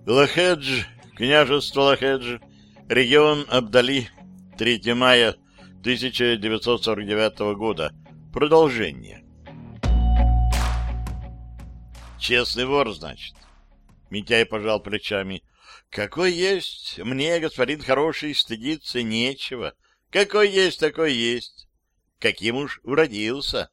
Лахедж, княжество Лахедж, регион Абдали, 3 мая 1949 года. Продолжение. Честный вор, значит. Митяй пожал плечами. Какой есть, мне, господин хороший, стыдиться нечего. Какой есть, такой есть. Каким уж уродился.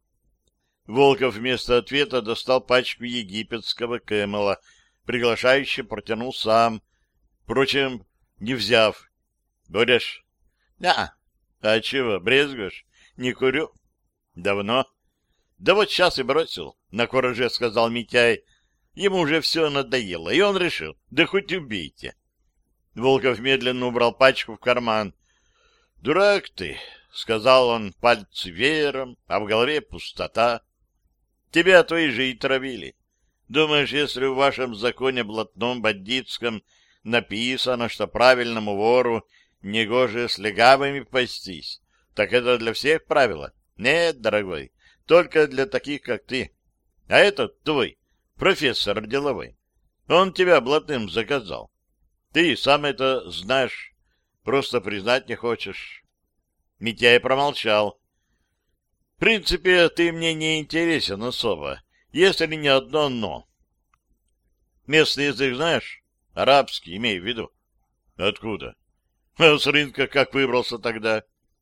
Волков вместо ответа достал пачку египетского кэмела, приглашающе протянул сам, впрочем, не взяв. — Будешь? — Да. — А чего, брезгуешь? — Не курю. — Давно? — Да вот сейчас и бросил, — на кураже сказал Митяй. Ему уже все надоело, и он решил, да хоть убейте. Волков медленно убрал пачку в карман. — Дурак ты, — сказал он, пальцы веером, а в голове пустота. Тебя твои же и травили. Думаешь, если в вашем законе блатном бандитском написано, что правильному вору негоже с легавыми пастись, так это для всех правило? Нет, дорогой, только для таких, как ты. А этот твой, профессор деловой, он тебя блатным заказал. Ты сам это знаешь, просто признать не хочешь. Митяй промолчал. В принципе, ты мне не интересен особо, если не одно «но». Местный язык знаешь? Арабский, имей в виду. Откуда? А с рынка как выбрался тогда?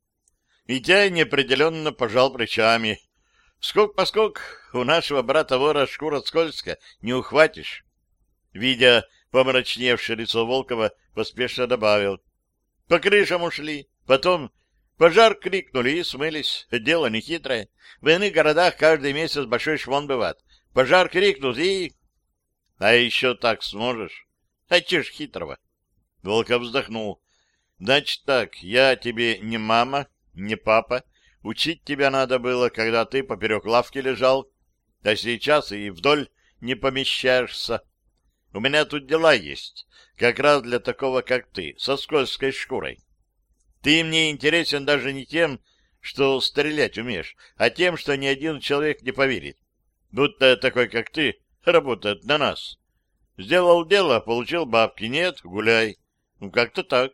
Митяй неопределенно пожал плечами. Скок-поскок, у нашего брата-вора шкура скользкая, не ухватишь. Видя помрачневшее лицо Волкова, поспешно добавил. По крышам ушли, потом пожар крикнули и смылись. Дело нехитрое. В иных городах каждый месяц большой шмон бывает. Пожар крикнут и... А еще так сможешь? А че ж хитрого? Волков вздохнул. Значит так, я тебе не мама, не папа. Учить тебя надо было, когда ты поперек лавки лежал, а сейчас и вдоль не помещаешься. У меня тут дела есть, как раз для такого, как ты, со скользкой шкурой. Ты мне интересен даже не тем, что стрелять умеешь, а тем, что ни один человек не поверит, будто такой, как ты, работает на нас. Сделал дело, получил бабки, нет, гуляй. Ну, как-то так.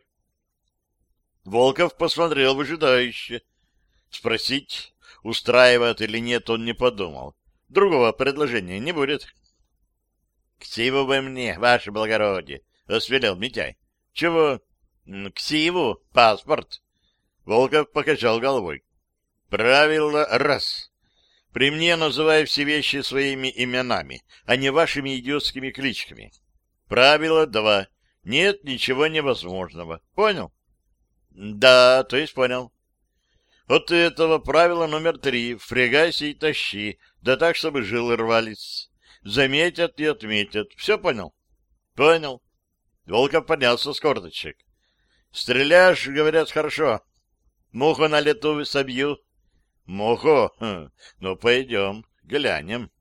Волков посмотрел выжидающе. Спросить, устраивает или нет, он не подумал. Другого предложения не будет. — К сиву вы мне, ваше благородие, — освелел Митяй. — Чего? — К сиву, паспорт. Волков покачал головой. — Правило раз. При мне называй все вещи своими именами, а не вашими идиотскими кличками. Правило два. Нет ничего невозможного. Понял? — Да, то есть понял. От этого правила номер 3. Впрягайся и тащи, да так, чтобы жилы рвались. Заметят и отметят. Все понял? Понял. Волков поднялся с корточек. Стреляешь, говорят, хорошо. Муху на лету собью. Муху? Ну, пойдем, глянем.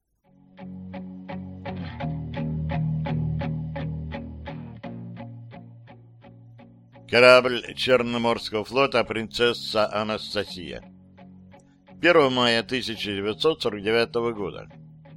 Корабль Черноморского флота «Принцесса Анастасия». 1 мая 1949 года.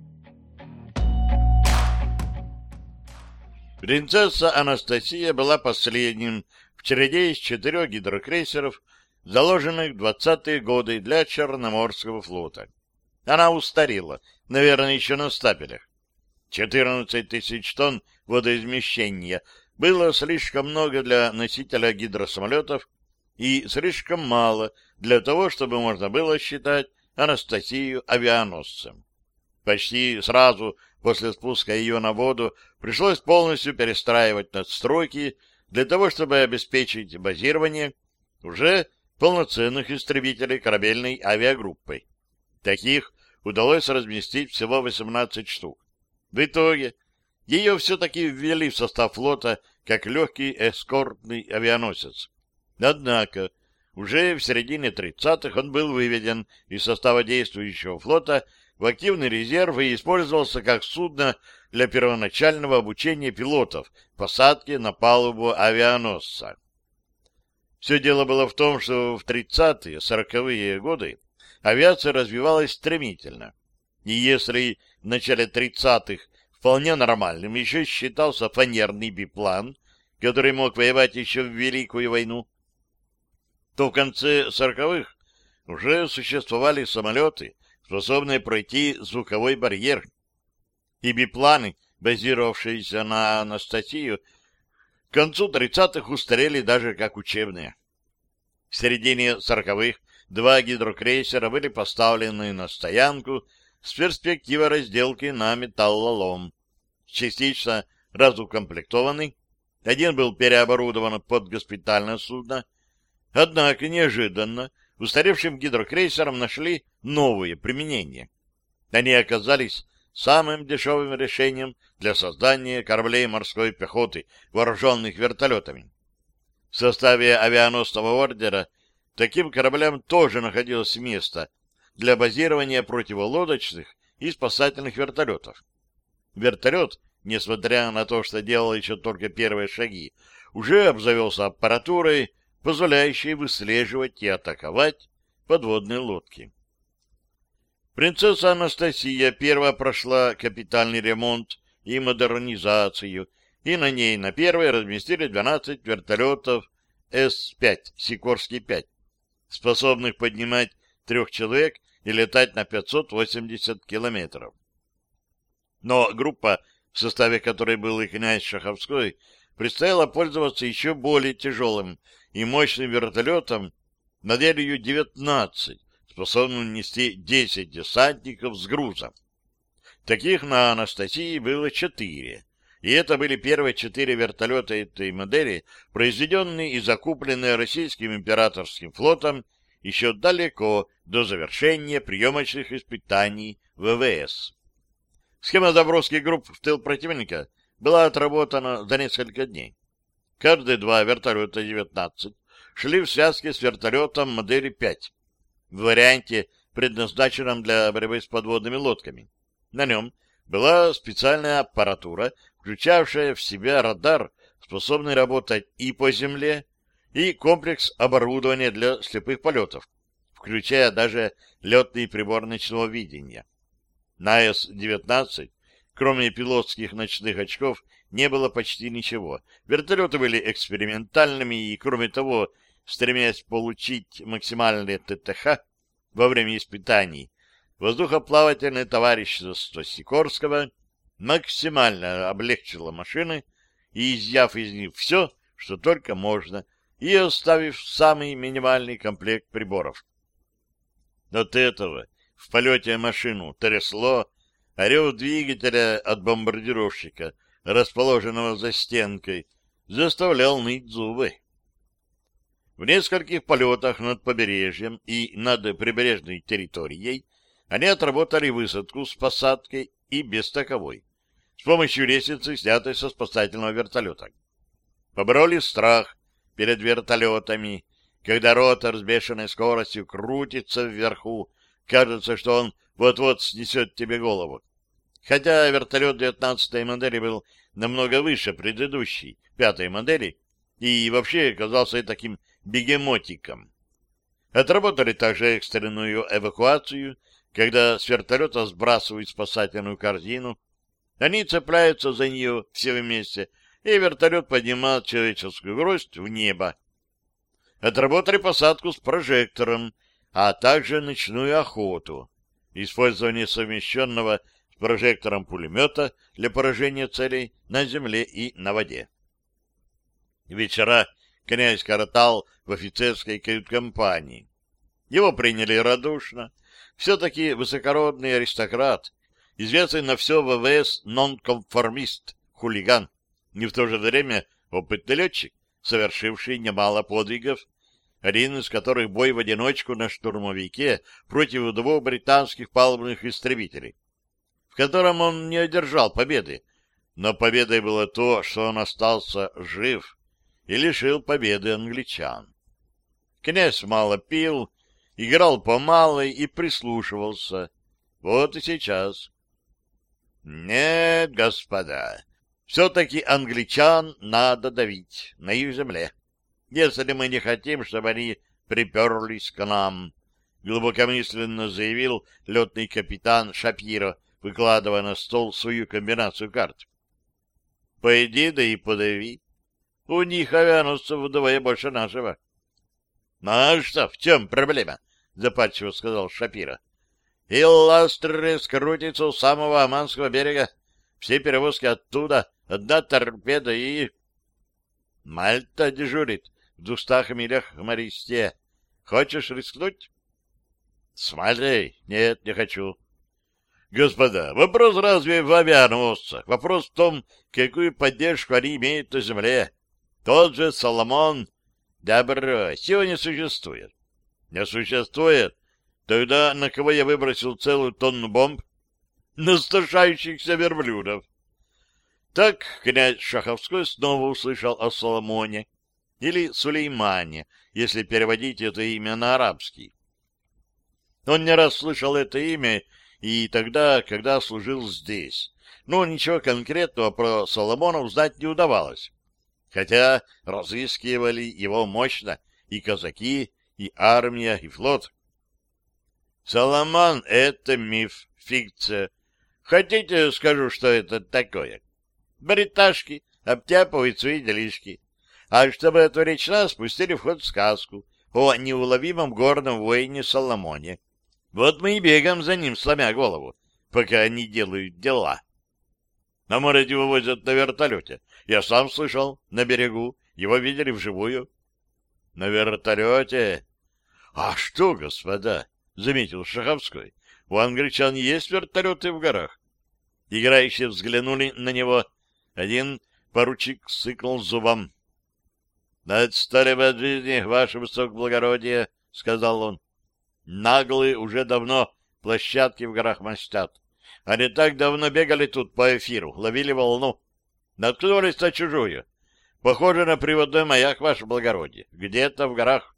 «Принцесса Анастасия» была последним в череде из 4 гидрокрейсеров, заложенных в 20-е годы для Черноморского флота. Она устарела, наверное, еще на стапелях. 14 тысяч тонн водоизмещения было слишком много для носителя гидросамолетов и слишком мало для того, чтобы можно было считать Анастасию авианосцем. Почти сразу после спуска ее на воду пришлось полностью перестраивать надстройки для того, чтобы обеспечить базирование уже полноценных истребителей корабельной авиагруппой. Таких удалось разместить всего 18 штук. В итоге ее все-таки ввели в состав флота как легкий эскортный авианосец. Однако уже в середине 30-х он был выведен из состава действующего флота в активный резерв и использовался как судно для первоначального обучения пилотов посадки на палубу авианосца. Все дело было в том, что в 30-е, 40-е годы авиация развивалась стремительно. И если в начале 30-х в вполне нормальным еще считался фанерный биплан, который мог воевать еще в Великую войну, то в конце 40-х уже существовали самолеты, способные пройти звуковой барьер. И бипланы, базировавшиеся на Анастасию, к концу 30-х устарели даже как учебные. В середине 40-х 2 гидрокрейсера были поставлены на стоянку с перспективой разделки на металлолом. Частично разукомплектованный, один был переоборудован под госпитальное судно. Однако неожиданно устаревшим гидрокрейсерам нашли новые применения. Они оказались самым дешевым решением для создания кораблей морской пехоты, вооруженных вертолетами. В составе авианосного ордера таким кораблям тоже находилось место для базирования противолодочных и спасательных вертолетов. Вертолет, несмотря на то, что делал еще только первые шаги, уже обзавелся аппаратурой, позволяющей выслеживать и атаковать подводные лодки. Принцесса Анастасия первая прошла капитальный ремонт и модернизацию, и на ней на первой разместили 12 вертолетов С-5, Сикорский-5, способных поднимать 3 человек и летать на 580 километров. Но группа, в составе которой был и князь Шаховской, предстояло пользоваться еще более тяжелым и мощным вертолетом моделью 19, способным нести 10 десантников с грузом. Таких на Анастасии было 4, и это были первые 4 вертолета этой модели, произведенные и закупленные российским императорским флотом еще далеко до завершения приемочных испытаний ВВС. Схема заброски групп в тыл противника была отработана за несколько дней. Каждые 2 вертолета 19 шли в связке с вертолетом модели 5, в варианте, предназначенном для борьбы с подводными лодками. На нем была специальная аппаратура, включавшая в себя радар, способный работать и по земле, и комплекс оборудования для слепых полетов, включая даже летный прибор ночного видения. На С-19, кроме пилотских ночных очков, не было почти ничего. Вертолеты были экспериментальными и, кроме того, стремясь получить максимальное ТТХ во время испытаний, воздухоплавательное товарищество Сикорского максимально облегчило машины и, изъяв из них все, что только можно, и оставив самый минимальный комплект приборов. От этого в полете машину трясло, а рев двигателя от бомбардировщика, расположенного за стенкой, заставлял ныть зубы. В нескольких полетах над побережьем и над прибрежной территорией они отработали высадку с посадкой и без таковой, с помощью лестницы, снятой со спасательного вертолета. Побороли страх перед вертолетами, когда ротор с бешеной скоростью крутится вверху, кажется, что он вот-вот снесет тебе голову. Хотя вертолет 19-й модели был намного выше предыдущей, 5-й модели, и вообще казался таким бегемотиком. Отработали также экстренную эвакуацию, когда с вертолета сбрасывают спасательную корзину, они цепляются за нее все вместе, и вертолет поднимает человеческую гроздь в небо. Отработали посадку с прожектором, а также ночную охоту, использование совмещенного с прожектором пулемета для поражения целей на земле и на воде. Вечера князь коротал в офицерской кают-компании. Его приняли радушно. Все-таки высокородный аристократ, известный на все ВВС нонконформист, хулиган, и в то же время опытный летчик, совершивший немало подвигов, один из которых бой в одиночку на штурмовике против 2 британских палубных истребителей, в котором он не одержал победы, но победой было то, что он остался жив и лишил победы англичан. Князь мало пил, играл по малой и прислушивался. Вот и сейчас. Нет, господа, все-таки англичан надо давить на их земле, если мы не хотим, чтобы они приперлись к нам, глубокомысленно заявил летный капитан Шапиро выкладывая на стол свою комбинацию карт. — Пойди да и подави. У них авианосцев вдвое больше нашего. — А что, в чем проблема? — запальчиво сказал Шапира. — Илластры скрутится у самого Оманского берега. Все перевозки оттуда, одна торпеда и... Мальта дежурит в 200 милях к Мористе. Хочешь рискнуть? С Мальтой? Нет, не хочу. Господа, вопрос разве в авианосцах? Вопрос в том, какую поддержку они имеют на земле. Тот же Соломон... Да брось, его не существует. Не существует? Тогда на кого я выбросил целую тонну бомб? На стошающихся верблюдов. Так князь Шаховской снова услышал о Соломоне, или Сулеймане, если переводить это имя на арабский. Он не раз слышал это имя и тогда, когда служил здесь, но ничего конкретного про Соломона узнать не удавалось, хотя разыскивали его мощно и казаки, и армия, и флот. Соломон — это миф, фикция. Хотите, скажу, что это такое? Бриташки обтяпывают свои делишки. А чтобы отвлечь нас, пустили в ход сказку о неуловимом горном воине Соломоне. Вот мы и бегаем за ним, сломя голову, пока они делают дела. На море его возят на вертолете. Я сам слышал, на берегу. Его видели вживую. На вертолете? А что, господа, заметил Шаховской, у англичан есть вертолеты в горах. Играющие взглянули на него. Один поручик сыкнул зубом. — Отстали вы от жизни, ваше высокоблагородие, — сказал он. — Наглые уже давно площадки в горах мастят. Они так давно бегали тут по эфиру, ловили волну. Наткнулись на чужую. Похоже на приводной маяк, ваше благородие. Где-то в горах.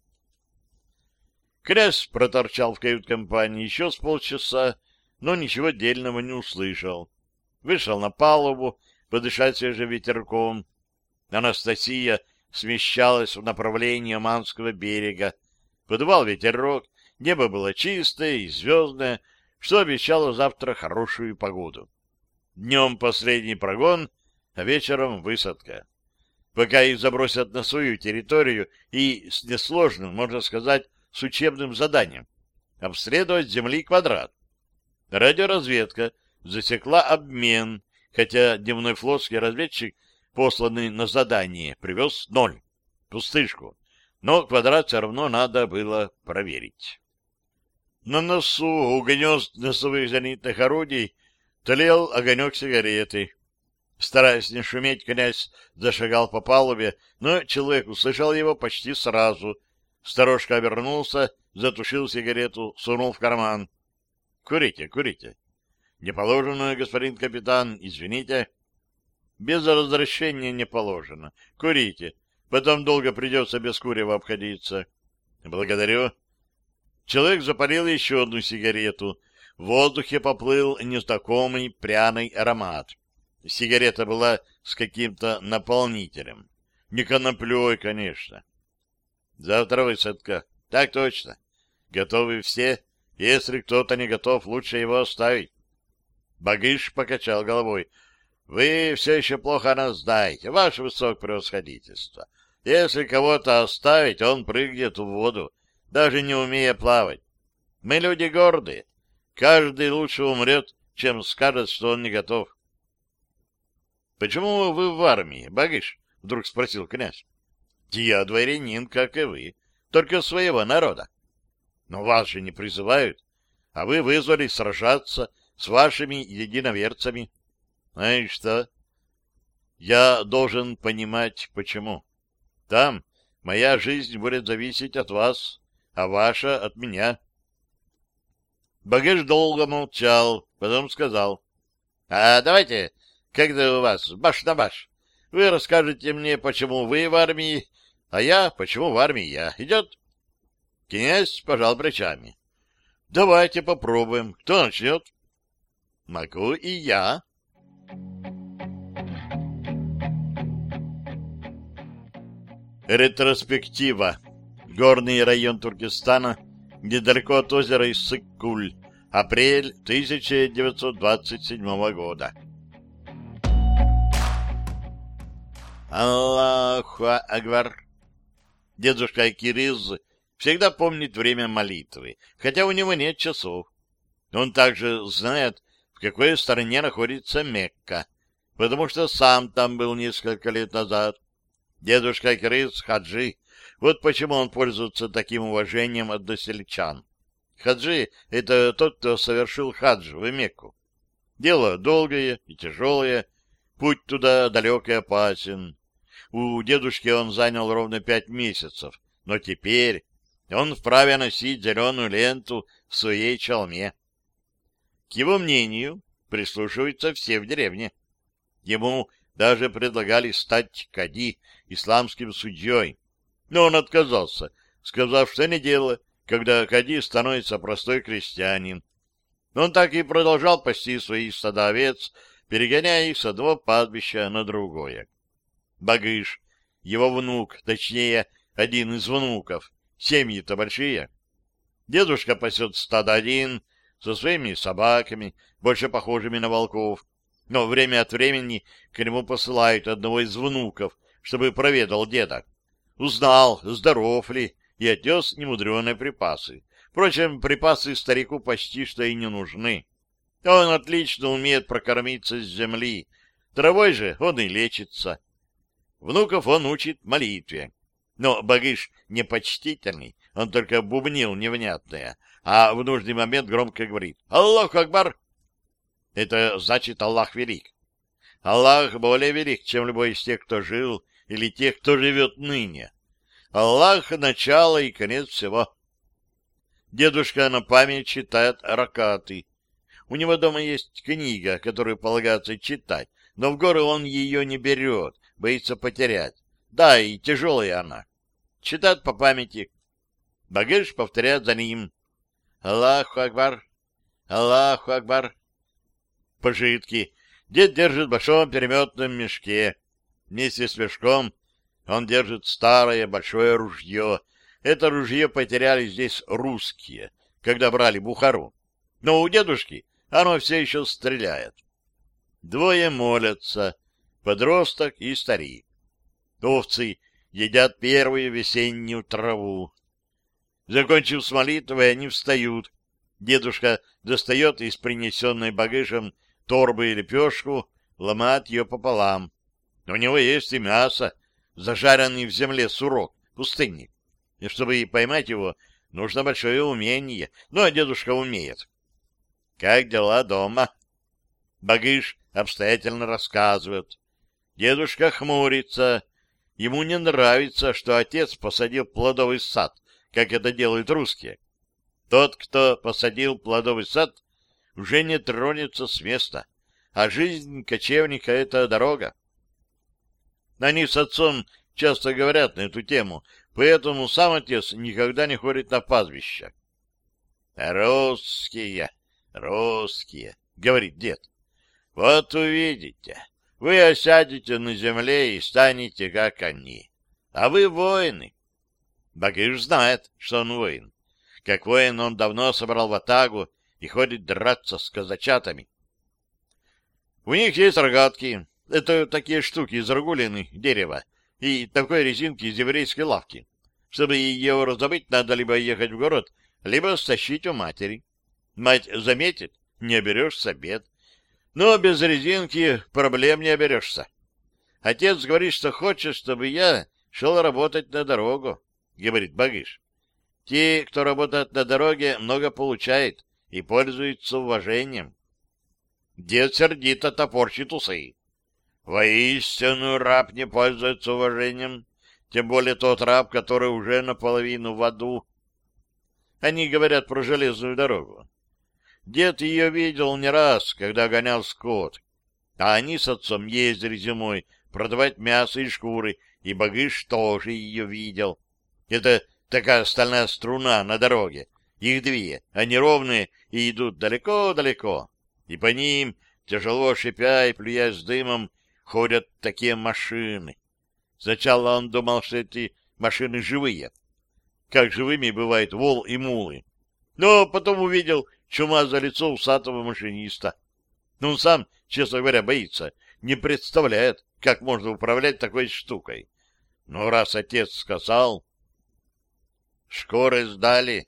Князь проторчал в кают-компании еще с полчаса, но ничего дельного не услышал. Вышел на палубу, подышать свежим ветерком. Анастасия смещалась в направлении Оманского берега. Подувал ветерок, небо было чистое и звездное, что обещало завтра хорошую погоду. Днем последний прогон, а вечером высадка. Пока их забросят на свою территорию и с несложным, можно сказать, с учебным заданием — обследовать Земли квадрат. Радиоразведка засекла обмен, хотя дневной флотский разведчик, посланный на задание, привез 0, пустышку, но квадрат все равно надо было проверить. На носу у гнезд носовых зенитных орудий тлел огонек сигареты. Стараясь не шуметь, князь зашагал по палубе, но человек услышал его почти сразу. Сторожка обернулся, затушил сигарету, сунул в карман. — Курите, курите. — Не положено, господин капитан, извините. — Без разрешения не положено. Курите. Потом долго придется без курева обходиться. — Благодарю. Человек запалил еще одну сигарету. В воздухе поплыл незнакомый пряный аромат. Сигарета была с каким-то наполнителем. Не коноплей, конечно. — Завтра высадка. — Так точно. Готовы все? Если кто-то не готов, лучше его оставить. Багыш покачал головой. — Вы все еще плохо нас знаете, ваше высокопревосходительство. Если кого-то оставить, он прыгнет в воду, даже не умея плавать. Мы люди гордые. Каждый лучше умрет, чем скажет, что он не готов. — Почему вы в армии, Багыш? — вдруг спросил князь. — Я дворянин, как и вы, только своего народа. Но вас же не призывают, а вы вызвались сражаться с вашими единоверцами. А и что? Я должен понимать, почему. Там моя жизнь будет зависеть от вас, а ваша от меня. Багыш долго молчал, потом сказал: — А давайте, когда у вас баш на баш, вы расскажете мне, почему вы в армии, а я, почему в армии я. Идет? Князь пожал плечами. — Давайте попробуем. Кто начнет? — Могу и я. Ретроспектива. Горный район Туркестана, недалеко от озера Иссык-Куль, Апрель 1927 года. Аллаху Акбар. Дедушка Кирилл всегда помнит время молитвы, хотя у него нет часов. Он также знает, в какой стороне находится Мекка, потому что сам там был несколько лет назад. Дедушка Кирилл хаджи. Вот почему он пользуется таким уважением односельчан. Хаджи — это тот, кто совершил хадж в Мекку. Дело долгое и тяжелое, путь туда далек и опасен. У дедушки он занял ровно 5 месяцев, но теперь он вправе носить зеленую ленту в своей чалме. К его мнению прислушиваются все в деревне. Ему даже предлагали стать кади, исламским судьей, но он отказался, сказав, что не дело, когда кади становится простой крестьянин. Он так и продолжал пасти свои стада овец, перегоняя их с одного пастбища на другое. Багыш, его внук, точнее, один из внуков, семьи-то большие. Дедушка пасет стадо один, со своими собаками, больше похожими на волков, но время от времени к нему посылают одного из внуков, чтобы проведал деда. Узнал, здоров ли, и отнес немудреные припасы. Впрочем, припасы старику почти что и не нужны. Он отлично умеет прокормиться с земли, травой же он и лечится. Внуков он учит молитве. Но Багыш непочтительный, он только бубнил невнятное, а в нужный момент громко говорит «Аллаху Акбар!». Это значит «Аллах велик». Аллах более велик, чем любой из тех, кто жил, или тех, кто живет ныне. Аллах — начало и конец всего. Дедушка на память читает ракаты. У него дома есть книга, которую полагается читать, но в горы он ее не берет, боится потерять. Да, и тяжелая она. Читает по памяти. Багыш повторяет за ним. Аллаху Акбар, Аллаху Акбар. Пожитки дед держит в большом переметном мешке. Вместе с мешком он держит старое большое ружье. Это ружье потеряли здесь русские, когда брали Бухару. Но у дедушки оно все еще стреляет. Двое молятся, подросток и старик. Овцы едят первую весеннюю траву. Закончив с молитвой, они встают. Дедушка достает из принесенной Багышем торбы и лепешку, ломает ее пополам. У него есть и мясо, зажаренный в земле сурок, пустынник. И чтобы поймать его, нужно большое умение. Ну, а дедушка умеет. Как дела дома? Багыш обстоятельно рассказывает. Дедушка хмурится. Ему не нравится, что отец посадил плодовый сад, как это делают русские. Тот, кто посадил плодовый сад, уже не тронется с места, а жизнь кочевника — это дорога. Они с отцом часто говорят на эту тему, поэтому сам отец никогда не ходит на пастбище. «Русские, русские», — говорит дед, — «вот увидите, вы осядете на земле и станете, как они, а вы воины». Багыш знает, что он воин. Как воин он давно собрал ватагу и ходит драться с казачатами. У них есть рогатки. Это такие штуки из рогулины, дерева, и такой резинки из еврейской лавки. Чтобы ее раздобыть, надо либо ехать в город, либо стащить у матери. Мать заметит, не оберешься бед. Но без резинки проблем не оберешься. Отец говорит, что хочет, чтобы я шел работать на дорогу, говорит Багыш. Те, кто работает на дороге, много получает и пользуются уважением. Дед сердито топорщит усы. Воистину раб не пользуется уважением, тем более тот раб, который уже наполовину в аду. Они говорят про железную дорогу. Дед ее видел не раз, когда гонял скот, а они с отцом ездили зимой продавать мясо и шкуры, и Багыш тоже ее видел. Это такая стальная струна на дороге. Их две, они ровные и идут далеко-далеко. И по ним, тяжело шипя и плюясь дымом, ходят такие машины. Сначала он думал, что эти машины живые, как живыми бывают вол и мулы. Но потом увидел чума за лицо усатого машиниста. Но он сам, честно говоря, боится, не представляет, как можно управлять такой штукой. Но раз отец сказал... Шкуры сдали.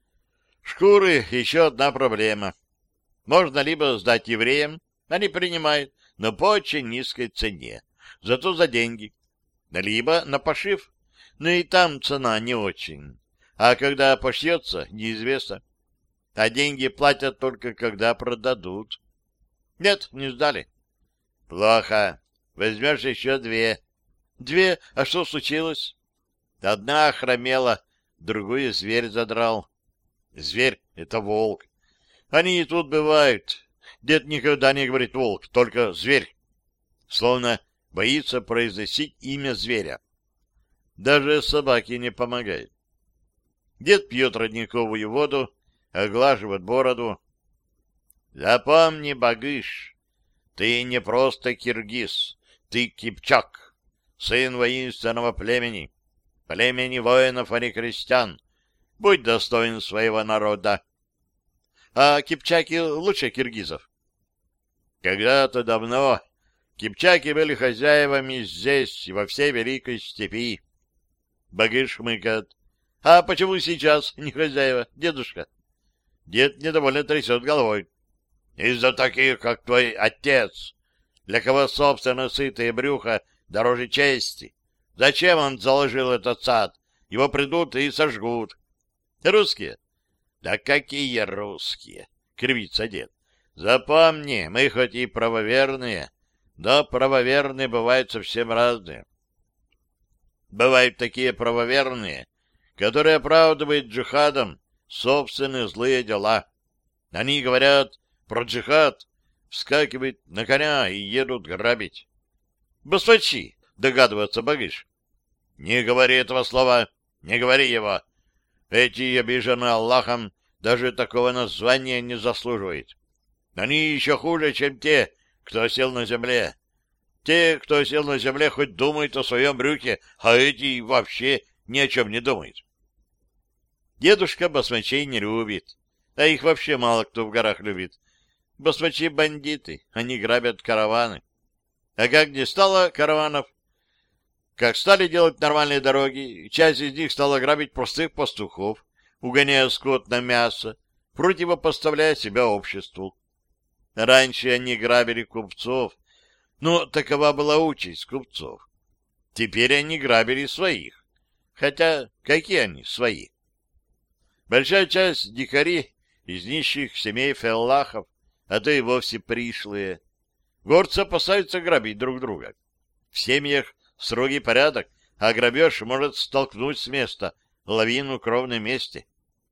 Шкуры — еще одна проблема. Можно либо сдать евреям, они принимают, но по очень низкой цене, зато за деньги. Либо на пошив, но и там цена не очень. А когда пошьется, неизвестно. А деньги платят только когда продадут. Нет, не сдали. Плохо. Возьмешь еще 2. 2? А что случилось? Одна охромела, другую зверь задрал. Зверь — это волк. Они и тут бывают. Дед никогда не говорит волк, только зверь. Словно боится произносить имя зверя. Даже собаке не помогает. Дед пьет родниковую воду, оглаживает бороду. Запомни, Багыш, ты не просто киргиз, ты кипчак, сын воинственного племени, племени воинов, а не крестьян. Будь достоин своего народа. А кипчаки лучше киргизов. Когда-то давно кипчаки были хозяевами здесь и во всей Великой Степи. Багыш хмыкает. А почему сейчас не хозяева, дедушка? Дед недовольно трясет головой. Из-за таких, как твой отец, для кого собственно сытое брюхо дороже чести. Зачем он заложил этот сад? Его придут и сожгут. Русские? Да какие русские? Кривится дед. Запомни, мы хоть и правоверные, но правоверные бывают совсем разные. Бывают такие правоверные, которые оправдывают джихадом собственные злые дела. Они говорят про джихад, вскакивают на коня и едут грабить. Басвачи, догадывается Багыш. Не говори этого слова, не говори его. Эти обижены Аллахом даже такого названия не заслуживают. Они еще хуже, чем те, кто сел на земле. Те, кто сел на земле, хоть думают о своем брюхе, а эти вообще ни о чем не думают. Дедушка басмачей не любит, а их вообще мало кто в горах любит. Басмачи — бандиты, они грабят караваны. А как не стало караванов, как стали делать нормальные дороги, часть из них стала грабить простых пастухов, угоняя скот на мясо, противопоставляя себя обществу. Раньше они грабили купцов, но такова была участь купцов. Теперь они грабили своих. Хотя какие они свои? Большая часть дикари из нищих семей феллахов, а то и вовсе пришлые. Горцы опасаются грабить друг друга. В семьях строгий порядок, а грабеж может столкнуть с места лавину кровной мести.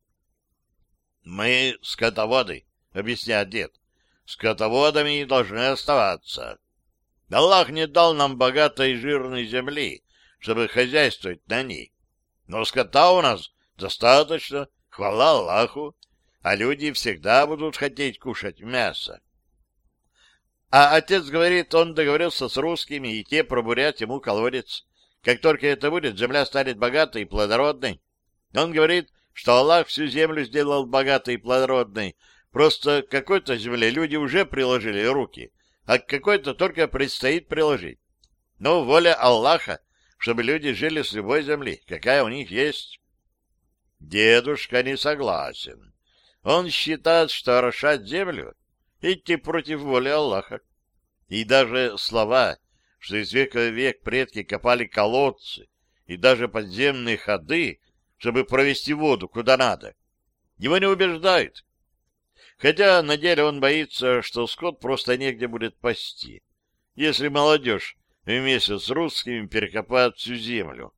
«Мы скотоводы», — объясняет дед. «Скотоводами должны оставаться. Аллах не дал нам богатой и жирной земли, чтобы хозяйствовать на ней. Но скота у нас достаточно, хвала Аллаху, а люди всегда будут хотеть кушать мясо». А отец говорит, он договорился с русскими, и те пробурят ему колодец. Как только это будет, земля станет богатой и плодородной. Он говорит, что Аллах всю землю сделал богатой и плодородной. Просто к какой-то земле люди уже приложили руки, а к какой-то только предстоит приложить. Но воля Аллаха, чтобы люди жили с любой земли, какая у них есть. Дедушка не согласен. Он считает, что орошать землю — идти против воли Аллаха. И даже слова, что из века в век предки копали колодцы и даже подземные ходы, чтобы провести воду куда надо, его не убеждают. Хотя на деле он боится, что скот просто негде будет пасти, если молодежь вместе с русскими перекопает всю землю.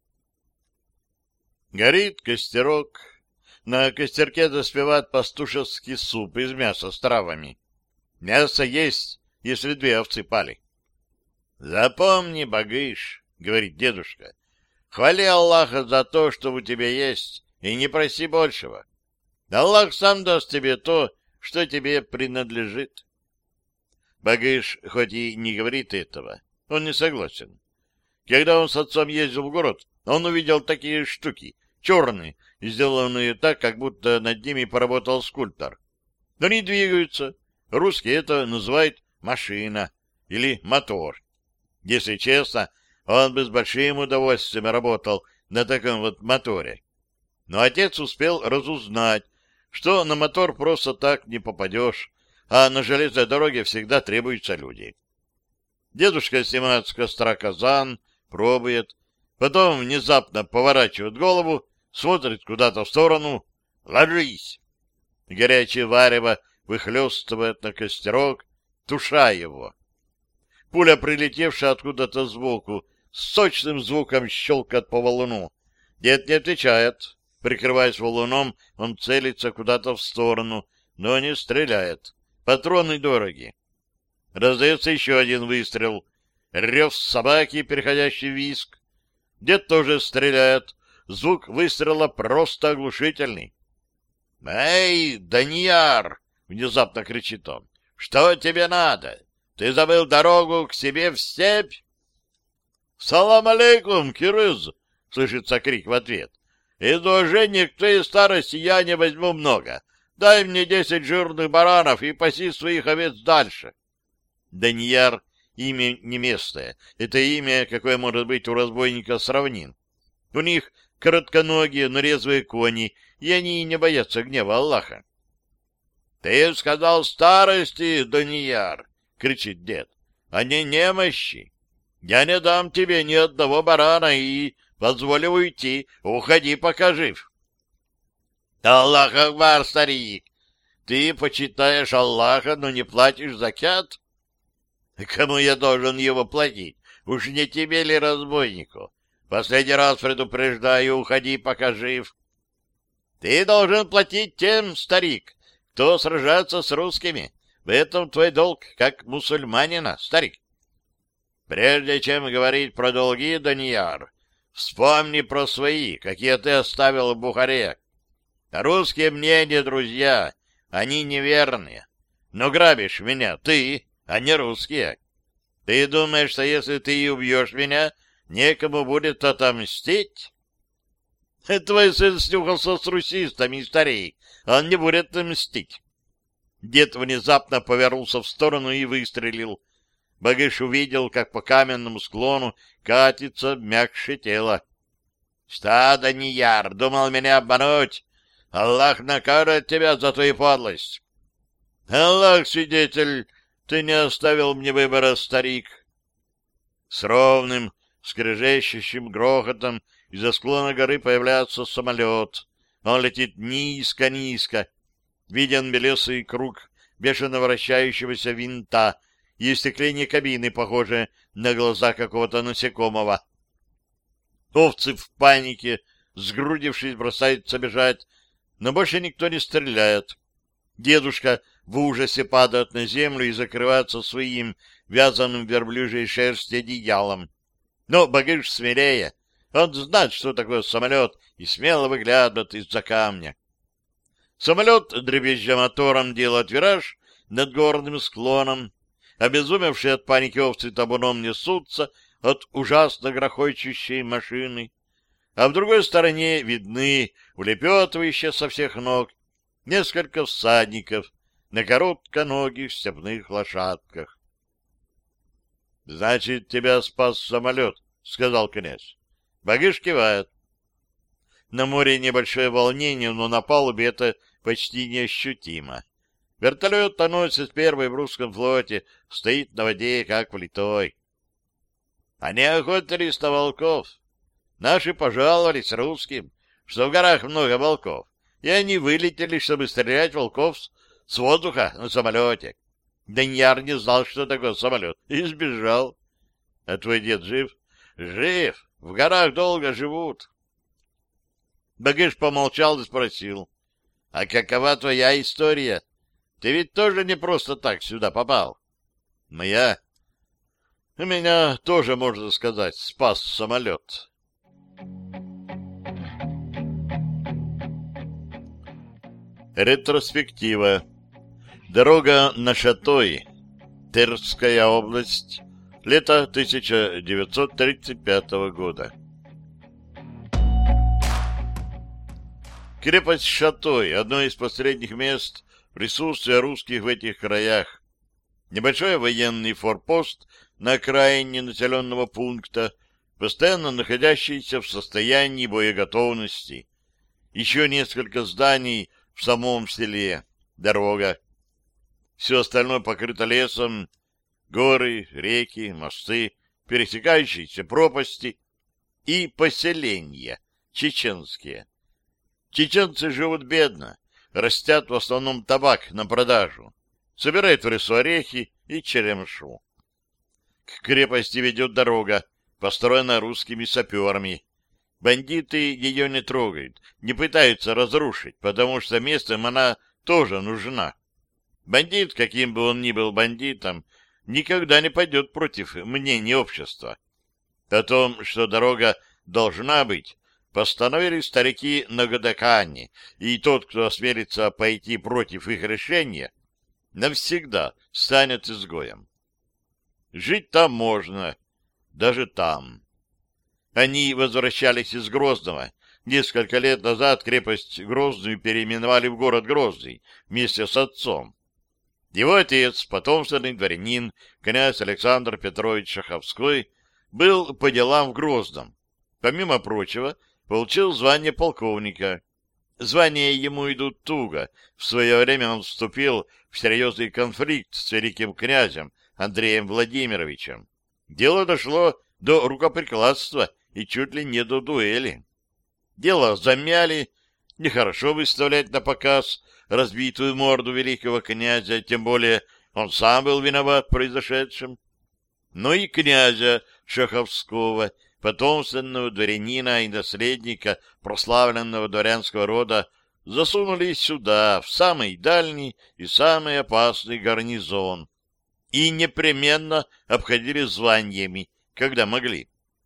Горит костерок. На костерке доспевает пастушеский суп из мяса с травами. Мясо есть, если 2 овцы пали. «Запомни, Багыш, — говорит дедушка, — хвали Аллаха за то, что у тебя есть, и не проси большего. Аллах сам даст тебе то, что тебе принадлежит». Багыш хоть и не говорит этого, он не согласен. Когда он с отцом ездил в город, он увидел такие штуки, черные, сделанные так, как будто над ними поработал скульптор. Они двигаются. Русские это называют машина или мотор. Если честно, он бы с большим удовольствием работал на таком вот моторе. Но отец успел разузнать, что на мотор просто так не попадешь, а на железной дороге всегда требуются люди. Дедушка снимает с костра казан, пробует, потом внезапно поворачивает голову, смотрит куда-то в сторону. «Ложись!» Горячее варево выхлестывает на костерок, туша его. Пуля, прилетевшая откуда-то сбоку, с сочным звуком щелкает по валуну. Дед не отвечает. Прикрываясь валуном, он целится куда-то в сторону, но не стреляет. Патроны дороги. Раздается еще один выстрел. Рев собаки, переходящий в визг. Дед тоже стреляет. Звук выстрела просто оглушительный. «Эй, Данияр!» — внезапно кричит он. «Что тебе надо? Ты забыл дорогу к себе в степь?» «Салам алейкум, Кирыз!» — слышится крик в ответ. «Из уважения к твоей старости я не возьму много. Дай мне 10 жирных баранов и паси своих овец дальше». Данияр — имя не местное. Это имя, какое может быть у разбойника с равнин. У них коротконогие, но резвые кони, и они не боятся гнева Аллаха. — Ты сказал старости, Данияр, — кричит дед, — а не немощи. Я не дам тебе ни одного барана и позволю уйти. Уходи, пока жив. — Аллах Акбар, старик! Ты почитаешь Аллаха, но не платишь закят? — Кому я должен его платить? Уж не тебе ли, разбойнику? Последний раз предупреждаю, уходи, пока жив. Ты должен платить тем, старик, кто сражается с русскими. В этом твой долг, как мусульманина, старик. Прежде чем говорить про долги, Данияр, вспомни про свои, какие ты оставил в Бухаре. Русские мне не друзья, они неверные. Но грабишь меня ты, а не русские. Ты думаешь, что если ты убьешь меня, некому будет отомстить? Твой сын снюхался с русистами, старик. Он не будет мстить. Дед внезапно повернулся в сторону и выстрелил. Багыш увидел, как по каменному склону катится мягче тело. — Что, Данияр, думал меня обмануть? Аллах накажет тебя за твою подлость. — Аллах свидетель, ты не оставил мне выбора, старик. С ровным, скрежещущим грохотом из-за склона горы появляется самолет. Он летит низко-низко. Виден белесый круг бешено вращающегося винта и остекление кабины, похожее на глаза какого-то насекомого. Овцы в панике, сгрудившись, бросаются бежать, но больше никто не стреляет. Дедушка в ужасе падает на землю и закрывается своим вязаным верблюжьей шерсти одеялом. Но Багыш смелее. Он знает, что такое самолет, и смело выглядывает из-за камня. Самолет, дребезжа мотором, делает вираж над горным склоном. Обезумевшие от паники овцы табуном несутся от ужасно грохочущей машины. А в другой стороне видны, улепетывающие со всех ног, несколько всадников на коротконогих степных лошадках. — Значит, тебя спас самолет, — сказал князь. Багыш кивает. На море небольшое волнение, но на палубе это почти неощутимо. Вертолет-тоносец первый в русском флоте стоит на воде, как влитой. Они охотились на волков. Наши пожаловались русским, что в горах много волков, и они вылетели, чтобы стрелять волков с воздуха на самолете. Данияр не знал, что такое самолет, и сбежал. А твой дед жив? Жив. В горах долго живут. Багыш помолчал и спросил: — А какова твоя история? Ты ведь тоже не просто так сюда попал. — Моя? — Меня тоже, можно сказать, спас самолет. Ретроспектива. Дорога на Шатой. Терская область. Лето 1935 года. Крепость Шатой — одно из последних мест присутствие русских в этих краях. Небольшой военный форпост на окраине населенного пункта, постоянно находящийся в состоянии боеготовности. Еще несколько зданий в самом селе, дорога. Все остальное покрыто лесом, горы, реки, мосты, пересекающиеся пропасти и поселения чеченские. Чеченцы живут бедно, растят в основном табак на продажу, собирают в лесу орехи и черемшу. К крепости ведет дорога, построенная русскими саперами. Бандиты ее не трогают, не пытаются разрушить, потому что местным она тоже нужна. Бандит, каким бы он ни был бандитом, никогда не пойдет против мнения общества. О том, что дорога должна быть, постановили старики Нагадакане, и тот, кто осмелится пойти против их решения, навсегда станет изгоем. Жить там можно, даже там. Они возвращались из Грозного. Несколько лет назад крепость Грозную переименовали в город Грозный вместе с отцом. Его отец, потомственный дворянин, князь Александр Петрович Шаховской, был по делам в Грозном. Помимо прочего, получил звание полковника. Звания ему идут туго. В свое время он вступил в серьезный конфликт с великим князем Андреем Владимировичем. Дело дошло до рукоприкладства и чуть ли не до дуэли. Дело замяли, нехорошо выставлять на показ разбитую морду великого князя, тем более он сам был виноват в произошедшем. Но и князя Шаховского, потомственного дворянина и наследника прославленного дворянского рода, засунули сюда, в самый дальний и самый опасный гарнизон, и непременно обходили званиями, когда могли.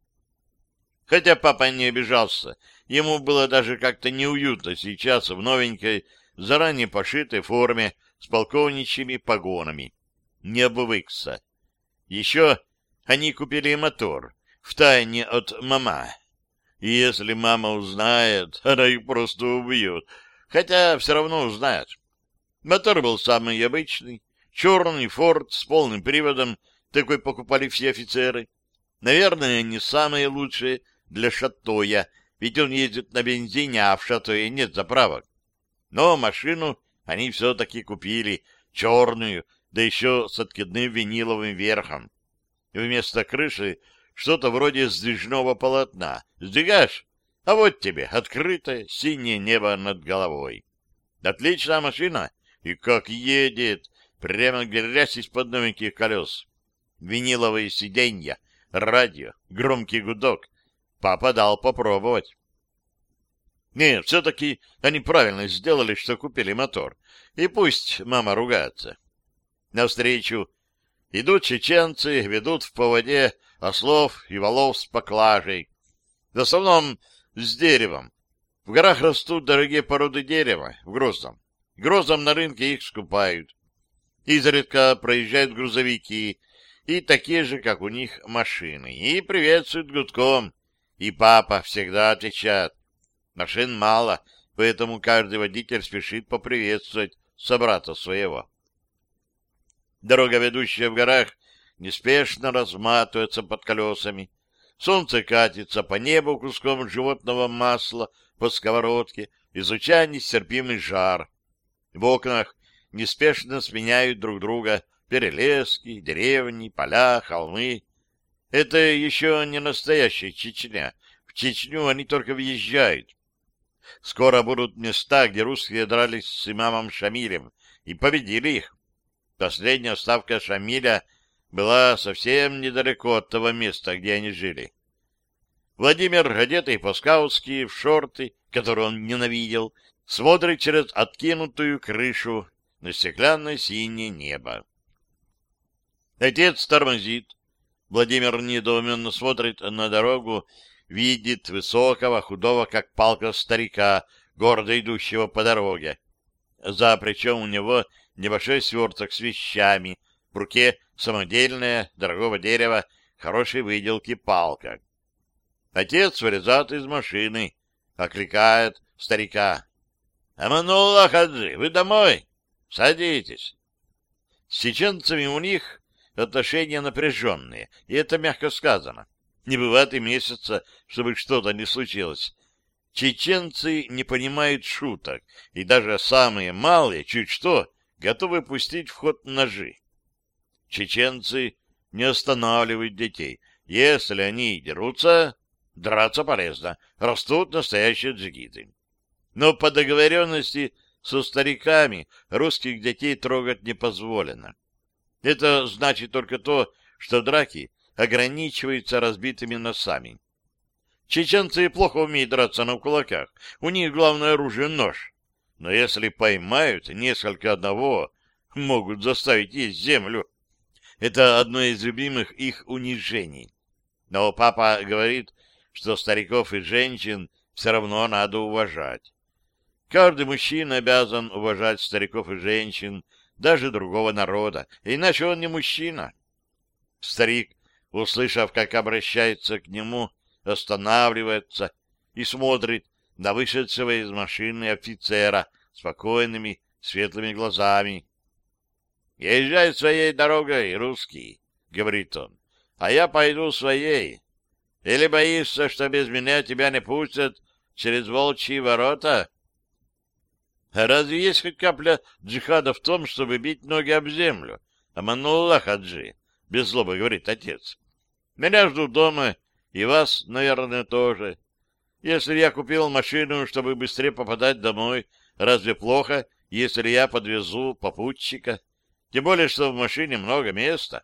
Хотя папа не обижался, ему было даже как-то неуютно сейчас в новенькой, заранее пошитой форме с полковничьими погонами. Не обвыкся. Еще они купили мотор, втайне от мама. И если мама узнает, она их просто убьет. Хотя все равно узнает. Мотор был самый обычный, черный Форд с полным приводом, такой покупали все офицеры. Наверное, не самые лучшие для Шатоя, ведь он ездит на бензине, а в Шатое нет заправок. Но машину они все-таки купили, черную, да еще с откидным виниловым верхом. Вместо крыши что-то вроде сдвижного полотна. Сдвигаешь, а вот тебе открытое синее небо над головой. Отличная машина, и как едет, прямо грязь из-под новеньких колес. Виниловые сиденья, радио, громкий гудок. Папа дал попробовать. Нет, все-таки они правильно сделали, что купили мотор. И пусть мама ругается. Навстречу идут чеченцы, ведут в поводе ослов и валов с поклажей. В основном с деревом. В горах растут дорогие породы дерева, в Грозном. В Грозном на рынке их скупают. Изредка проезжают грузовики, и такие же, как у них, машины. И приветствуют гудком. И папа всегда отвечает. Машин мало, поэтому каждый водитель спешит поприветствовать собрата своего. Дорога, ведущая в горах, неспешно разматывается под колесами. Солнце катится по небу куском животного масла по сковородке, излучая нестерпимый жар. В окнах неспешно сменяют друг друга перелески, деревни, поля, холмы. Это еще не настоящая Чечня. В Чечню они только въезжают. Скоро будут места, где русские дрались с имамом Шамилем и победили их. Последняя ставка Шамиля была совсем недалеко от того места, где они жили. Владимир, одетый по-скаутски, в шорты, которые он ненавидел, смотрит через откинутую крышу на стеклянное синее небо. Отец тормозит. Владимир недоуменно смотрит на дорогу, видит высокого, худого, как палка старика, гордо идущего по дороге. За плечом у него небольшой сверток с вещами, в руке самодельная, дорогого дерева, хорошей выделки палка. Отец вылезает из машины, окликает старика. — Аманулла Хаджи, вы домой? — Садитесь. С чеченцами у них отношения напряженные, и это мягко сказано. Не бывает и месяца, чтобы что-то не случилось. Чеченцы не понимают шуток, и даже самые малые, чуть что, готовы пустить в ход ножи. Чеченцы не останавливают детей. Если они дерутся, драться полезно, растут настоящие джигиты. Но по договоренности со стариками русских детей трогать не позволено. Это значит только то, что драки ограничиваются разбитыми носами. Чеченцы плохо умеют драться на кулаках, у них главное оружие — нож. Но если поймают несколько одного, могут заставить есть землю. Это одно из любимых их унижений. Но папа говорит, что стариков и женщин все равно надо уважать. Каждый мужчина обязан уважать стариков и женщин, даже другого народа, иначе он не мужчина. Старик, услышав, как обращается к нему, останавливается и смотрит на вышедшего из машины офицера спокойными, светлыми глазами. — Езжай своей дорогой, русский, — говорит он, — а я пойду своей. Или боишься, что без меня тебя не пустят через волчьи ворота? А разве есть хоть капля джихада в том, чтобы бить ноги об землю? Амануллах, хаджи, — без злобы говорит отец. Меня ждут дома, и вас, наверное, тоже. Если я купил машину, чтобы быстрее попадать домой, разве плохо, если я подвезу попутчика? Тем более, что в машине много места.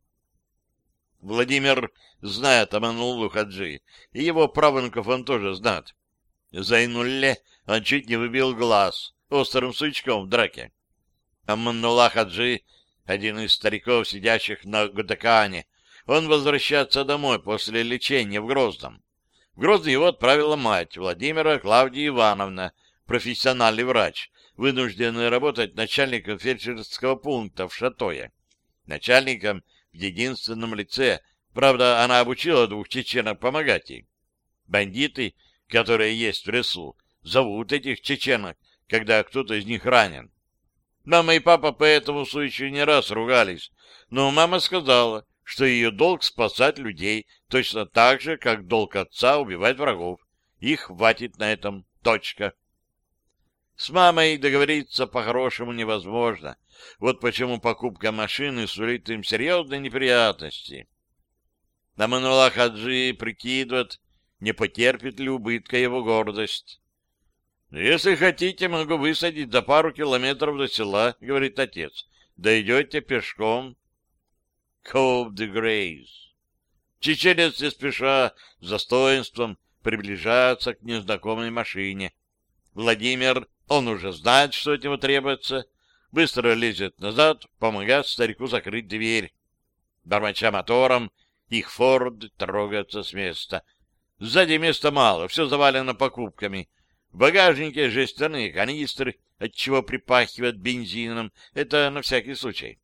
Владимир знает Амануллу хаджи, и его правнуков он тоже знает. Зайнулле он чуть не выбил глаз острым сучком в драке. Аманулла хаджи — один из стариков, сидящих на Гудакане. Он возвращается домой после лечения в Грозном. В Грозный его отправила мать Владимира, Клавдия Ивановна, профессиональный врач, вынужденный работать начальником фельдшерского пункта в Шатое. Начальником в единственном лице. Правда, она обучила 2 чеченок помогать ей. Бандиты, которые есть в лесу, зовут этих чеченок, когда кто-то из них ранен. Мама и папа по этому случаю не раз ругались, но мама сказала, что ее долг спасать людей, точно так же, как долг отца убивать врагов. Их хватит на этом. Точка. С мамой договориться по-хорошему невозможно. Вот почему покупка машины сулит им серьезные неприятности. Аманулла хаджи прикидывает, не потерпит ли убытка его гордость. «Если хотите, могу высадить за пару километров до села», — говорит отец. «Дойдете пешком». Cove de Grace. Чеченец не спеша, с достоинством, приближается к незнакомой машине. Владимир, он уже знает, что от него требуется, быстро лезет назад, помогает старику закрыть дверь. Бормоча мотором, их Форд трогается с места. Сзади места мало, все завалено покупками. В багажнике жестяные канистры, отчего припахивает бензином. Это на всякий случай.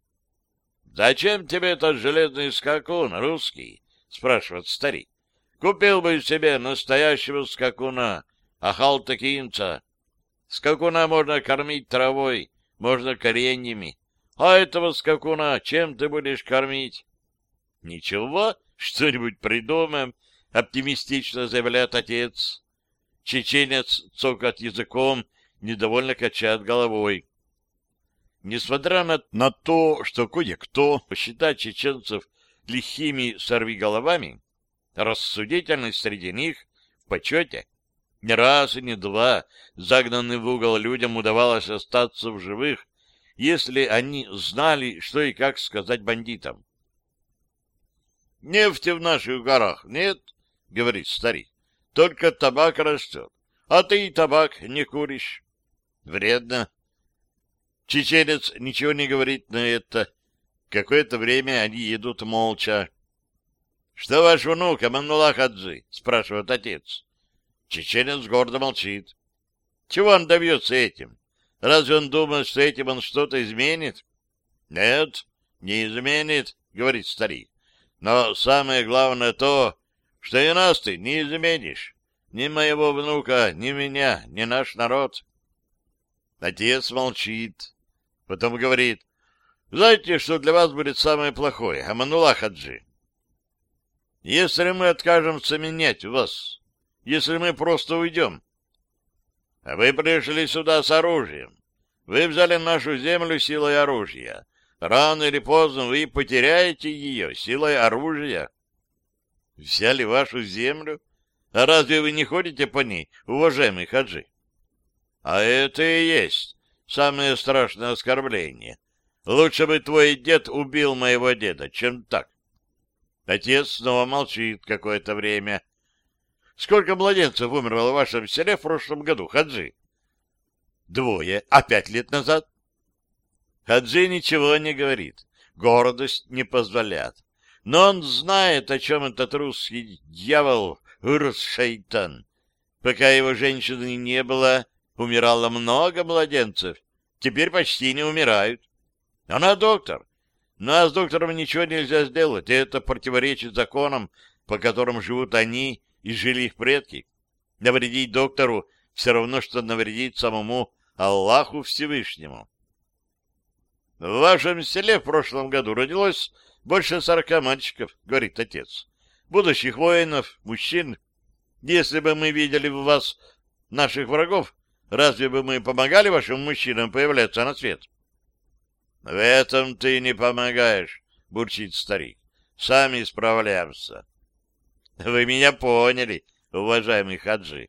«Зачем тебе этот железный скакун, русский?» — спрашивает старик. «Купил бы себе настоящего скакуна, ахалтакинца. Скакуна можно кормить травой, можно кореньями. А этого скакуна чем ты будешь кормить?» «Ничего, что-нибудь придумаем», — оптимистично заявляет отец. Чеченец цокает языком, недовольно качает головой. Несмотря на то, что кое-кто посчитает чеченцев лихими сорвиголовами, рассудительность среди них в почете. Не раз и не два загнанным в угол людям удавалось остаться в живых, если они знали, что и как сказать бандитам. «Нефти в наших горах нет, — говорит старик, — только табак растет, а ты и табак не куришь. Вредно». Чеченец ничего не говорит на это. Какое-то время они едут молча. — Что ваш внук, Аманулла хаджи? — спрашивает отец. Чеченец гордо молчит. Чего он добьется этим? Разве он думает, что этим он что-то изменит? — Нет, не изменит, — говорит старик. Но самое главное то, что и нас ты не изменишь. Ни моего внука, ни меня, ни наш народ. Отец молчит. Потом говорит: знаете, что для вас будет самое плохое, Аманулла Хаджи? Если мы откажемся менять вас, если мы просто уйдем. А вы пришли сюда с оружием. Вы взяли нашу землю силой оружия. Рано или поздно вы потеряете ее силой оружия. Взяли вашу землю? А разве вы не ходите по ней, уважаемый Хаджи? А это и есть самое страшное оскорбление. Лучше бы твой дед убил моего деда, чем так. Отец снова молчит какое-то время. Сколько младенцев умерло в вашем селе в прошлом году, Хаджи? 2, а 5 лет назад? Хаджи ничего не говорит. Гордость не позволяет. Но он знает, о чем этот русский дьявол, Урс-шайтан. Пока его женщины не было, умирало много младенцев. Теперь почти не умирают. Она доктор. Ну, а с доктором ничего нельзя сделать. Это противоречит законам, по которым живут они и жили их предки. Навредить доктору все равно, что навредить самому Аллаху Всевышнему. В вашем селе в прошлом году родилось больше 40 мальчиков, говорит отец. Будущих воинов, мужчин. Если бы мы видели в вас наших врагов, разве бы мы помогали вашим мужчинам появляться на свет? В этом ты не помогаешь, бурчит старик. Сами справляемся. Вы меня поняли, уважаемый Хаджи.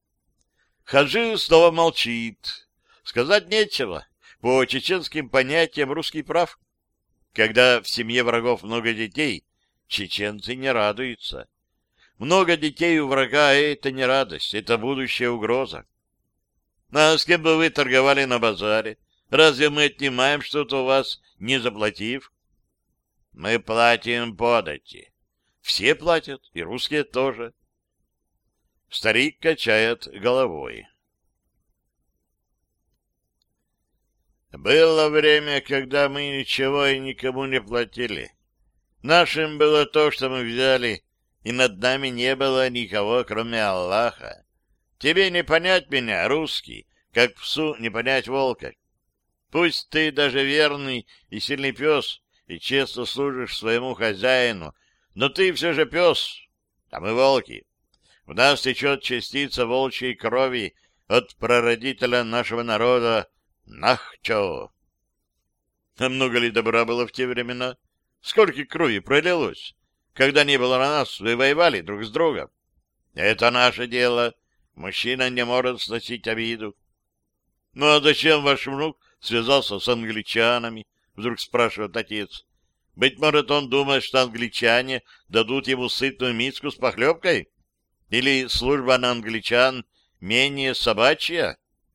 Хаджи снова молчит. Сказать нечего. По чеченским понятиям русский прав. Когда в семье врагов много детей, чеченцы не радуются. Много детей у врага — это не радость, это будущая угроза. А с кем бы вы торговали на базаре? Разве мы отнимаем что-то у вас, не заплатив? Мы платим подати. Все платят, и русские тоже. Старик качает головой. Было время, когда мы ничего и никому не платили. Нашим было то, что мы взяли, и над нами не было никого, кроме Аллаха. Тебе не понять меня, русский, как псу не понять волка. Пусть ты даже верный и сильный пес, и честно служишь своему хозяину, но ты все же пес, а мы волки. В нас течет частица волчьей крови от прародителя нашего народа Нахчо. А много ли добра было в те времена? Сколько крови пролилось? Когда не было на нас, вы воевали друг с другом. Это наше дело. Мужчина не может сносить обиду. Ну а зачем ваш внук связался с англичанами? Вдруг спрашивает отец. Быть может, он думает, что англичане дадут ему сытную миску с похлебкой? Или служба на англичан менее собачья?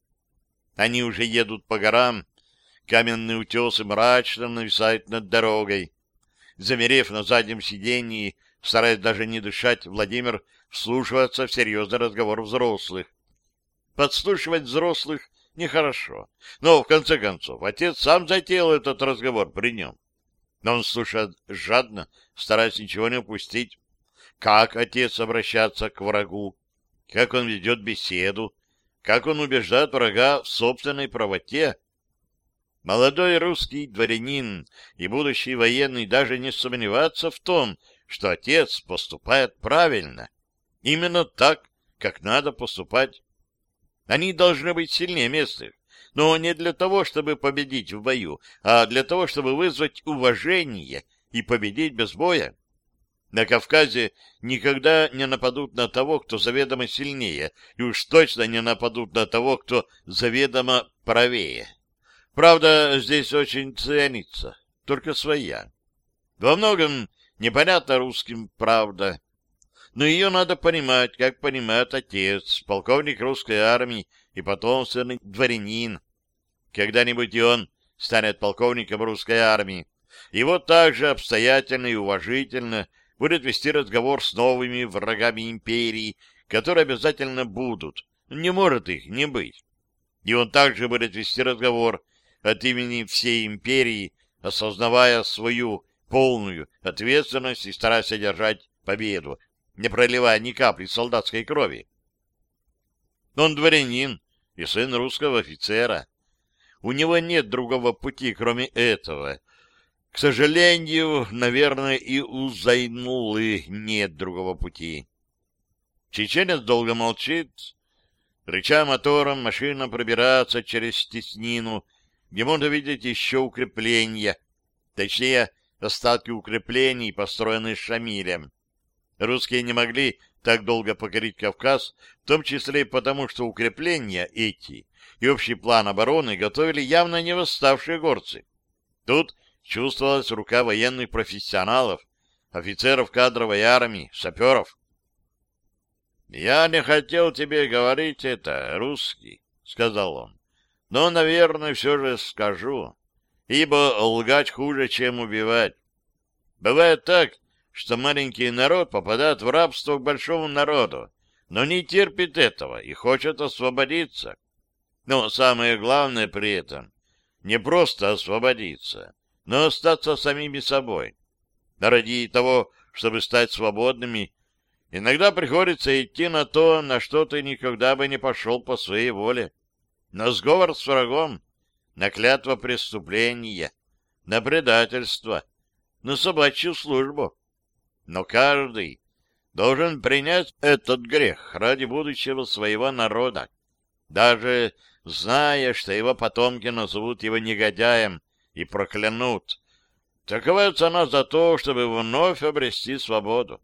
Они уже едут по горам, каменные утесы мрачно нависают над дорогой. Замерев на заднем сиденье, стараясь даже не дышать, Владимир вслушивается в серьезный разговор взрослых. Подслушивать взрослых нехорошо, но, в конце концов, отец сам затеял этот разговор при нем. Но он слушает жадно, стараясь ничего не упустить. Как отец обращается к врагу, как он ведет беседу, как он убеждает врага в собственной правоте. Молодой русский дворянин и будущий военный даже не сомневаются в том, что отец поступает правильно. Именно так, как надо поступать. Они должны быть сильнее местных, но не для того, чтобы победить в бою, а для того, чтобы вызвать уважение и победить без боя. На Кавказе никогда не нападут на того, кто заведомо сильнее, и уж точно не нападут на того, кто заведомо правее. Правда, здесь очень ценится только своя. Во многом непонятно русским правда, но ее надо понимать, как понимает отец, полковник русской армии и потомственный дворянин. Когда-нибудь и он станет полковником русской армии, и вот так же обстоятельно и уважительно будет вести разговор с новыми врагами империи, которые обязательно будут. Не может их не быть. И он также будет вести разговор от имени всей империи, осознавая свою полную ответственность и стараясь одержать победу, не проливая ни капли солдатской крови. Он дворянин и сын русского офицера. У него нет другого пути, кроме этого. К сожалению, наверное, и у Зайнулы нет другого пути. Чеченец долго молчит. Рыча мотором, машина пробирается через теснину, где можно видеть еще укрепления, точнее, остатки укреплений, построенные Шамилем. Русские не могли так долго покорить Кавказ, в том числе и потому, что укрепления эти и общий план обороны готовили явно не восставшие горцы. Тут чувствовалась рука военных профессионалов, офицеров кадровой армии, саперов. «Я не хотел тебе говорить это, русский», — сказал он, — «но, наверное, все же скажу, ибо лгать хуже, чем убивать. Бывает так, что маленький народ попадает в рабство к большому народу, но не терпит этого и хочет освободиться. Но самое главное при этом — не просто освободиться, но остаться самими собой. Ради того, чтобы стать свободными, иногда приходится идти на то, на что ты никогда бы не пошел по своей воле. На сговор с врагом, на клятва преступления, на предательство, на собачью службу. Но каждый должен принять этот грех ради будущего своего народа, даже зная, что его потомки назовут его негодяем и проклянут. Такова цена за то, чтобы вновь обрести свободу.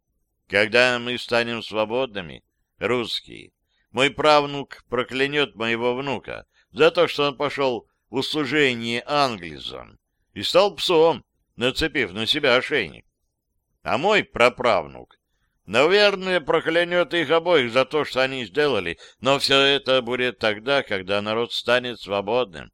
Когда мы станем свободными, русские, мой правнук проклянет моего внука за то, что он пошел в услужение англизам и стал псом, нацепив на себя ошейник. А мой праправнук, наверное, проклянет их обоих за то, что они сделали, но все это будет тогда, когда народ станет свободным.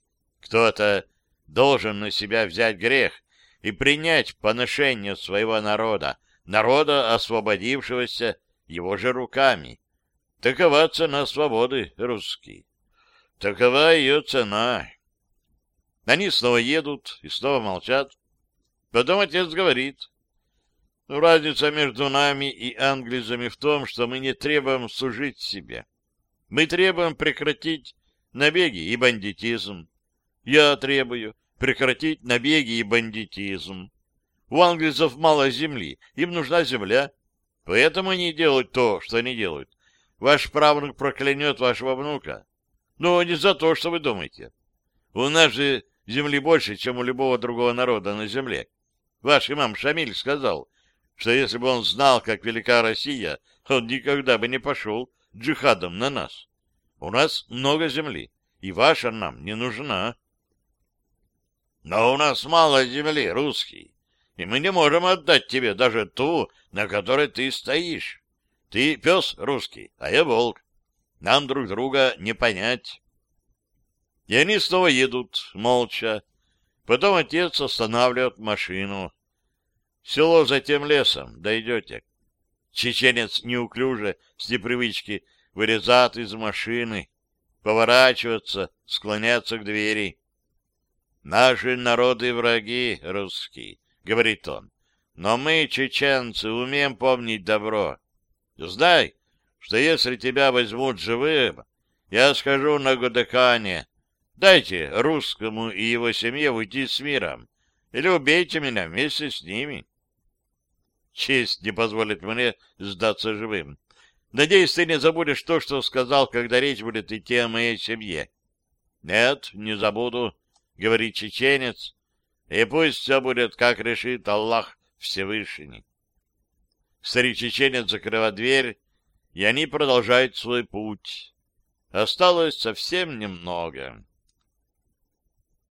Кто-то должен на себя взять грех и принять поношение своего народа, народа, освободившегося его же руками. Такова цена свободы, русский. Такова ее цена. Они снова едут и снова молчат. Потом отец говорит: разница между нами и англизами в том, что мы не требуем служить себе. Мы требуем прекратить набеги и бандитизм. Я требую прекратить набеги и бандитизм. У англизов мало земли, им нужна земля. Поэтому они делают то, что они делают. Ваш правнук проклянет вашего внука. Но не за то, что вы думаете. У нас же земли больше, чем у любого другого народа на земле. Ваш имам Шамиль сказал, что если бы он знал, как велика Россия, он никогда бы не пошел джихадом на нас. У нас много земли, и ваша нам не нужна. Но у нас мало земли, русский, и мы не можем отдать тебе даже ту, на которой ты стоишь. Ты пес русский, а я волк. Нам друг друга не понять. И они снова едут, молча. Потом отец останавливает машину. Село за тем лесом, дойдете. Чеченец неуклюже, с непривычки, вылезает из машины, поворачивается, склоняется к двери. «Наши народы враги, русские», — говорит он, — «но мы, чеченцы, умеем помнить добро. Знай, что если тебя возьмут живым, я скажу на Годекане: дайте русскому и его семье уйти с миром, или убейте меня вместе с ними. Честь не позволит мне сдаться живым. Надеюсь, ты не забудешь то, что сказал, когда речь будет идти о моей семье». «Нет, не забуду», — говорит чеченец, — «и пусть все будет, как решит Аллах Всевышний». Старик-чеченец закрывает дверь, и они продолжают свой путь. Осталось совсем немного.